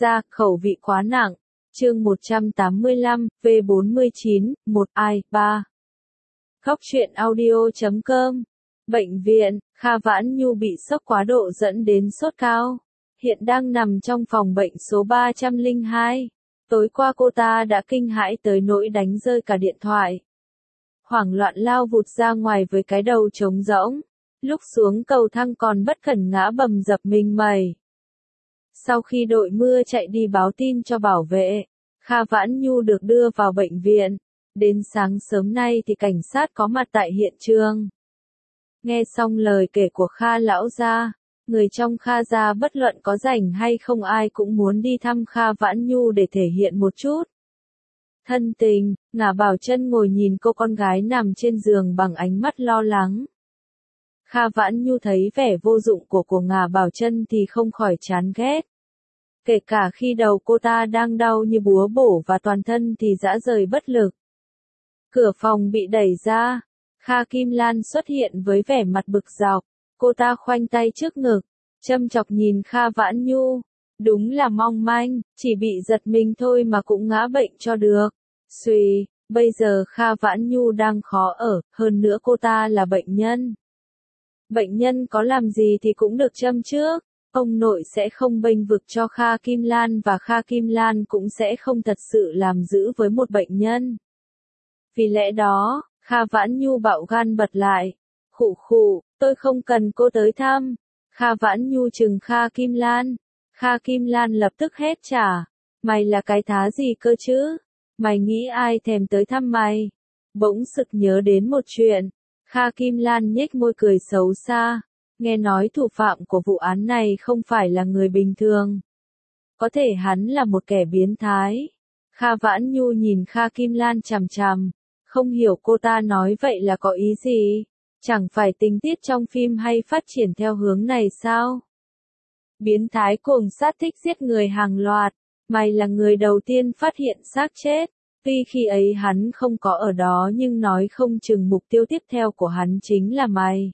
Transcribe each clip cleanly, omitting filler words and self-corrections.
ra, khẩu vị quá nặng. Chương 185, V49, 1 ai, 3. Khóc chuyện audio.com. Bệnh viện, Kha Vãn Nhu bị sốc quá độ dẫn đến sốt cao. Hiện đang nằm trong phòng bệnh số 302. Tối qua cô ta đã kinh hãi tới nỗi đánh rơi cả điện thoại. Hoảng loạn lao vụt ra ngoài với cái đầu trống rỗng. Lúc xuống cầu thang còn bất cẩn ngã bầm dập mình mẩy. Sau khi đội mưa chạy đi báo tin cho bảo vệ, Kha Vãn Nhu được đưa vào bệnh viện. Đến sáng sớm nay thì cảnh sát có mặt tại hiện trường. Nghe xong lời kể của Kha lão gia, người trong Kha gia bất luận có rảnh hay không ai cũng muốn đi thăm Kha Vãn Nhu để thể hiện một chút thân tình. Ngả Bảo Chân ngồi nhìn cô con gái nằm trên giường bằng ánh mắt lo lắng. Kha Vãn Nhu thấy vẻ vô dụng của Ngả Bảo Chân thì không khỏi chán ghét. Kể cả khi đầu cô ta đang đau như búa bổ và toàn thân thì rã rời bất lực. Cửa phòng bị đẩy ra. Kha Kim Lan xuất hiện với vẻ mặt bực dọc. Cô ta khoanh tay trước ngực, châm chọc nhìn Kha Vãn Nhu. Đúng là mong manh, chỉ bị giật mình thôi mà cũng ngã bệnh cho được. Xuy, bây giờ Kha Vãn Nhu đang khó ở, hơn nữa cô ta là bệnh nhân. Bệnh nhân có làm gì thì cũng được châm trước. Ông nội sẽ không bênh vực cho Kha Kim Lan và Kha Kim Lan cũng sẽ không thật sự làm dữ với một bệnh nhân. Vì lẽ đó, Kha Vãn Nhu bạo gan bật lại. Khụ khụ, tôi không cần cô tới thăm. Kha Vãn Nhu trừng Kha Kim Lan. Kha Kim Lan lập tức hét trả. Mày là cái thá gì cơ chứ? Mày nghĩ ai thèm tới thăm mày? Bỗng sực nhớ đến một chuyện. Kha Kim Lan nhếch môi cười xấu xa. Nghe nói thủ phạm của vụ án này không phải là người bình thường. Có thể hắn là một kẻ biến thái. Kha Vãn Nhu nhìn Kha Kim Lan chằm chằm. Không hiểu cô ta nói vậy là có ý gì? Chẳng phải tình tiết trong phim hay phát triển theo hướng này sao? Biến thái cuồng sát thích giết người hàng loạt. Mày là người đầu tiên phát hiện xác chết. Tuy khi ấy hắn không có ở đó nhưng nói không chừng mục tiêu tiếp theo của hắn chính là mày.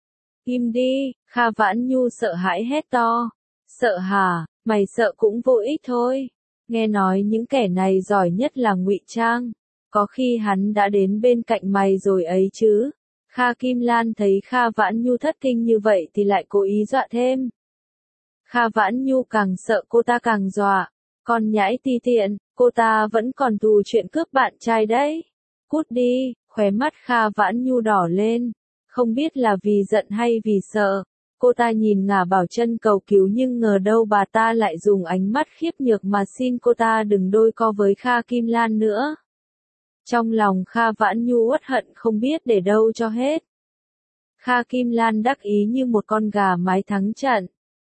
Im đi, Kha Vãn Nhu sợ hãi hét to. Sợ hả? Mày sợ cũng vô ích thôi. Nghe nói những kẻ này giỏi nhất là ngụy trang. Có khi hắn đã đến bên cạnh mày rồi ấy chứ. Kha Kim Lan thấy Kha Vãn Nhu thất kinh như vậy thì lại cố ý dọa thêm. Kha Vãn Nhu càng sợ cô ta càng dọa. Con nhãi ti tiện, cô ta vẫn còn thù chuyện cướp bạn trai đấy. Cút đi, khóe mắt Kha Vãn Nhu đỏ lên. Không biết là vì giận hay vì sợ. Cô ta nhìn Ngả Bảo Chân cầu cứu nhưng ngờ đâu bà ta lại dùng ánh mắt khiếp nhược mà xin cô ta đừng đôi co với Kha Kim Lan nữa. Trong lòng Kha Vãn Nhu uất hận không biết để đâu cho hết. Kha Kim Lan đắc ý như một con gà mái thắng trận.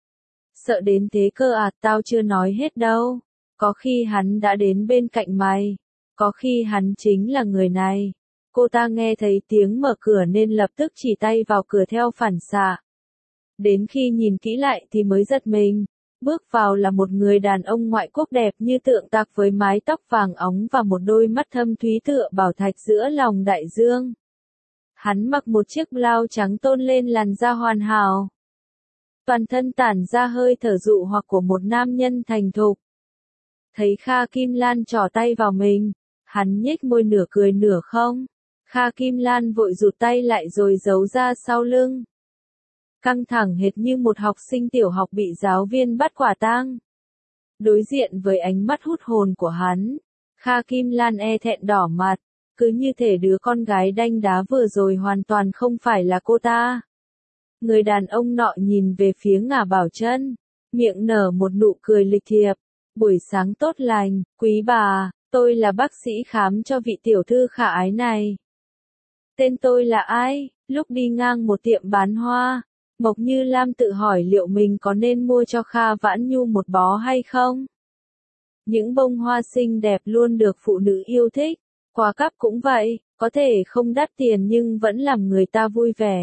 Sợ đến thế cơ à, tao chưa nói hết đâu. Có khi hắn đã đến bên cạnh mày. Có khi hắn chính là người này. Cô ta nghe thấy tiếng mở cửa nên lập tức chỉ tay vào cửa theo phản xạ. Đến khi nhìn kỹ lại thì mới giật mình. Bước vào là một người đàn ông ngoại quốc đẹp như tượng tạc với mái tóc vàng óng và một đôi mắt thâm thúy tựa bảo thạch giữa lòng đại dương. Hắn mặc một chiếc blau trắng tôn lên làn da hoàn hảo. Toàn thân tản ra hơi thở dụ hoặc của một nam nhân thành thục. Thấy Kha Kim Lan trỏ tay vào mình, hắn nhếch môi nửa cười nửa không. Kha Kim Lan vội rụt tay lại rồi giấu ra sau lưng. Căng thẳng hệt như một học sinh tiểu học bị giáo viên bắt quả tang. Đối diện với ánh mắt hút hồn của hắn, Kha Kim Lan e thẹn đỏ mặt, cứ như thể đứa con gái đanh đá vừa rồi hoàn toàn không phải là cô ta. Người đàn ông nọ nhìn về phía Ngả Bảo Chân, miệng nở một nụ cười lịch thiệp. Buổi sáng tốt lành, quý bà, tôi là bác sĩ khám cho vị tiểu thư khả ái này. Tên tôi là ai? Lúc đi ngang một tiệm bán hoa, Mộc Như Lam tự hỏi liệu mình có nên mua cho Kha Vãn Nhu một bó hay không? Những bông hoa xinh đẹp luôn được phụ nữ yêu thích, quà cáp cũng vậy, có thể không đắt tiền nhưng vẫn làm người ta vui vẻ.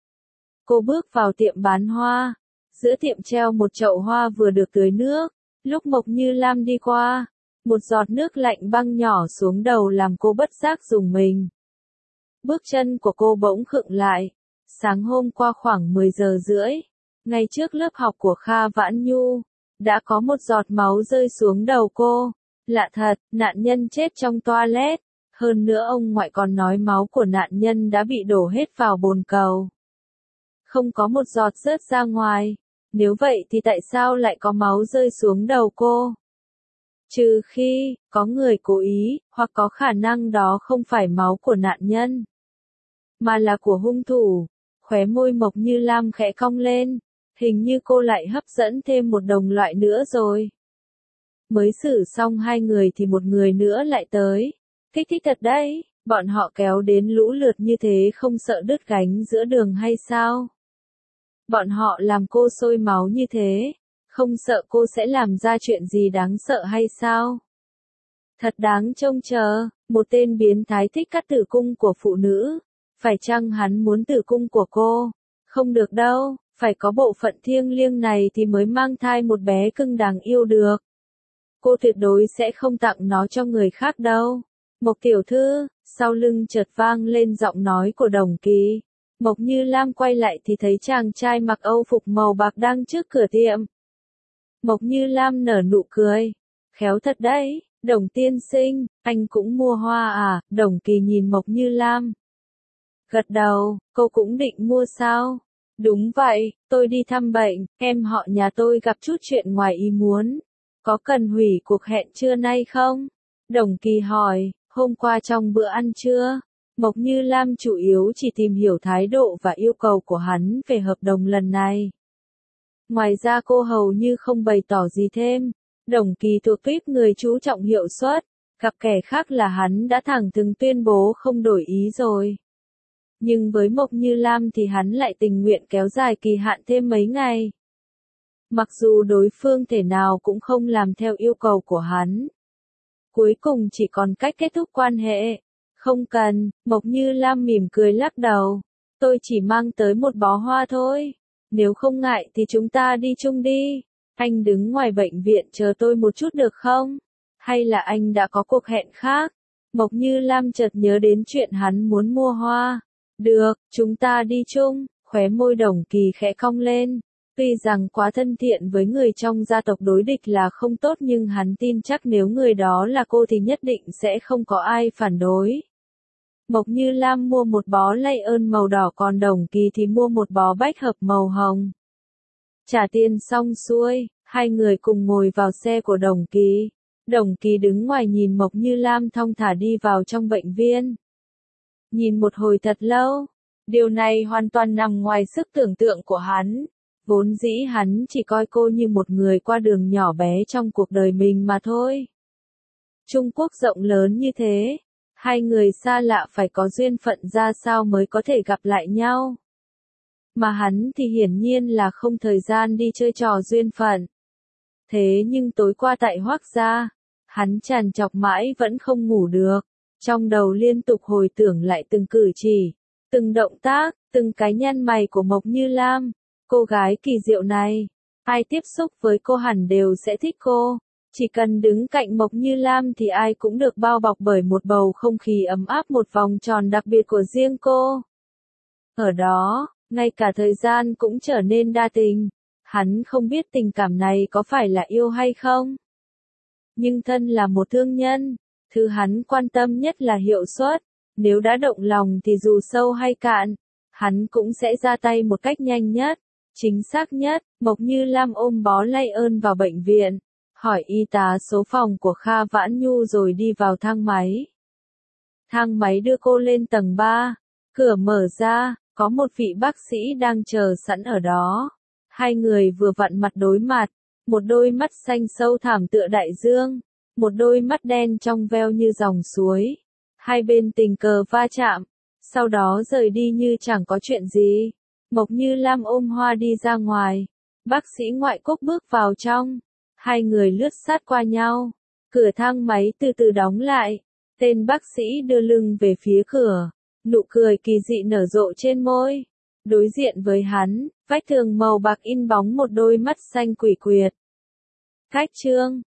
Cô bước vào tiệm bán hoa, giữa tiệm treo một chậu hoa vừa được tưới nước, lúc Mộc Như Lam đi qua, một giọt nước lạnh băng nhỏ xuống đầu làm cô bất giác rùng mình. Bước chân của cô bỗng khựng lại. Sáng hôm qua khoảng 10 giờ rưỡi, ngay trước lớp học của Kha Vãn Nhu, đã có một giọt máu rơi xuống đầu cô. Lạ thật, nạn nhân chết trong toilet. Hơn nữa ông ngoại còn nói máu của nạn nhân đã bị đổ hết vào bồn cầu. Không có một giọt rớt ra ngoài. Nếu vậy thì tại sao lại có máu rơi xuống đầu cô? Trừ khi, có người cố ý, hoặc có khả năng đó không phải máu của nạn nhân, mà là của hung thủ. Khóe môi Mộc Như Lam khẽ cong lên. Hình như cô lại hấp dẫn thêm một đồng loại nữa rồi. Mới xử xong hai người thì một người nữa lại tới. Kích thích thật đấy, bọn họ kéo đến lũ lượt như thế không sợ đứt gánh giữa đường hay sao? Bọn họ làm cô sôi máu như thế, không sợ cô sẽ làm ra chuyện gì đáng sợ hay sao? Thật đáng trông chờ, một tên biến thái thích cắt tử cung của phụ nữ. Phải chăng hắn muốn tử cung của cô? Không được đâu, phải có bộ phận thiêng liêng này thì mới mang thai một bé cưng đáng yêu được. Cô tuyệt đối sẽ không tặng nó cho người khác đâu. Mộc tiểu thư, sau lưng chợt vang lên giọng nói của Đồng Kỳ. Mộc Như Lam quay lại thì thấy chàng trai mặc âu phục màu bạc đang trước cửa tiệm. Mộc Như Lam nở nụ cười. Khéo thật đấy, Đồng tiên sinh, anh cũng mua hoa à? Đồng Kỳ nhìn Mộc Như Lam. Gật đầu, cô cũng định mua sao? Đúng vậy, tôi đi thăm bệnh, em họ nhà tôi gặp chút chuyện ngoài ý muốn. Có cần hủy cuộc hẹn trưa nay không? Đồng Kỳ hỏi, hôm qua trong bữa ăn trưa, Mộc Như Lam chủ yếu chỉ tìm hiểu thái độ và yêu cầu của hắn về hợp đồng lần này. Ngoài ra cô hầu như không bày tỏ gì thêm. Đồng Kỳ thuộc tuýp người chú trọng hiệu suất, gặp kẻ khác là hắn đã thẳng thừng tuyên bố không đổi ý rồi. Nhưng với Mộc Như Lam thì hắn lại tình nguyện kéo dài kỳ hạn thêm mấy ngày. Mặc dù đối phương thể nào cũng không làm theo yêu cầu của hắn. Cuối cùng chỉ còn cách kết thúc quan hệ. Không cần, Mộc Như Lam mỉm cười lắc đầu. Tôi chỉ mang tới một bó hoa thôi. Nếu không ngại thì chúng ta đi chung đi. Anh đứng ngoài bệnh viện chờ tôi một chút được không? Hay là anh đã có cuộc hẹn khác? Mộc Như Lam chợt nhớ đến chuyện hắn muốn mua hoa. Được, chúng ta đi chung. Khóe môi Đồng Kỳ khẽ cong lên. Tuy rằng quá thân thiện với người trong gia tộc đối địch là không tốt nhưng hắn tin chắc nếu người đó là cô thì nhất định sẽ không có ai phản đối. Mộc Như Lam mua một bó lay ơn màu đỏ còn Đồng Kỳ thì mua một bó bách hợp màu hồng. Trả tiền xong xuôi, hai người cùng ngồi vào xe của Đồng Kỳ. Đồng Kỳ đứng ngoài nhìn Mộc Như Lam thong thả đi vào trong bệnh viện. Nhìn một hồi thật lâu, điều này hoàn toàn nằm ngoài sức tưởng tượng của hắn. Vốn dĩ hắn chỉ coi cô như một người qua đường nhỏ bé trong cuộc đời mình mà thôi. Trung Quốc rộng lớn như thế, hai người xa lạ phải có duyên phận ra sao mới có thể gặp lại nhau. Mà hắn thì hiển nhiên là không thời gian đi chơi trò duyên phận. Thế nhưng tối qua tại Hoác gia, hắn trằn trọc mãi vẫn không ngủ được. Trong đầu liên tục hồi tưởng lại từng cử chỉ, từng động tác, từng cái nhăn mày của Mộc Như Lam. Cô gái kỳ diệu này, ai tiếp xúc với cô hẳn đều sẽ thích cô. Chỉ cần đứng cạnh Mộc Như Lam thì ai cũng được bao bọc bởi một bầu không khí ấm áp, một vòng tròn đặc biệt của riêng cô. Ở đó, ngay cả thời gian cũng trở nên đa tình. Hắn không biết tình cảm này có phải là yêu hay không. Nhưng thân là một thương nhân, thứ hắn quan tâm nhất là hiệu suất. Nếu đã động lòng thì dù sâu hay cạn, hắn cũng sẽ ra tay một cách nhanh nhất, chính xác nhất. Mộc Như Lam ôm bó lay ơn vào bệnh viện, hỏi y tá số phòng của Kha Vãn Nhu rồi đi vào thang máy. Thang máy đưa cô lên tầng 3, cửa mở ra, có một vị bác sĩ đang chờ sẵn ở đó. Hai người vừa vặn mặt đối mặt, một đôi mắt xanh sâu thẳm tựa đại dương, một đôi mắt đen trong veo như dòng suối. Hai bên tình cờ va chạm, sau đó rời đi như chẳng có chuyện gì. Mộc Như Lam ôm hoa đi ra ngoài, bác sĩ ngoại quốc bước vào trong. Hai người lướt sát qua nhau, cửa thang máy từ từ đóng lại. Tên bác sĩ đưa lưng về phía cửa, nụ cười kỳ dị nở rộ trên môi. Đối diện với hắn, vách tường màu bạc in bóng một đôi mắt xanh quỷ quyệt. Khách trương,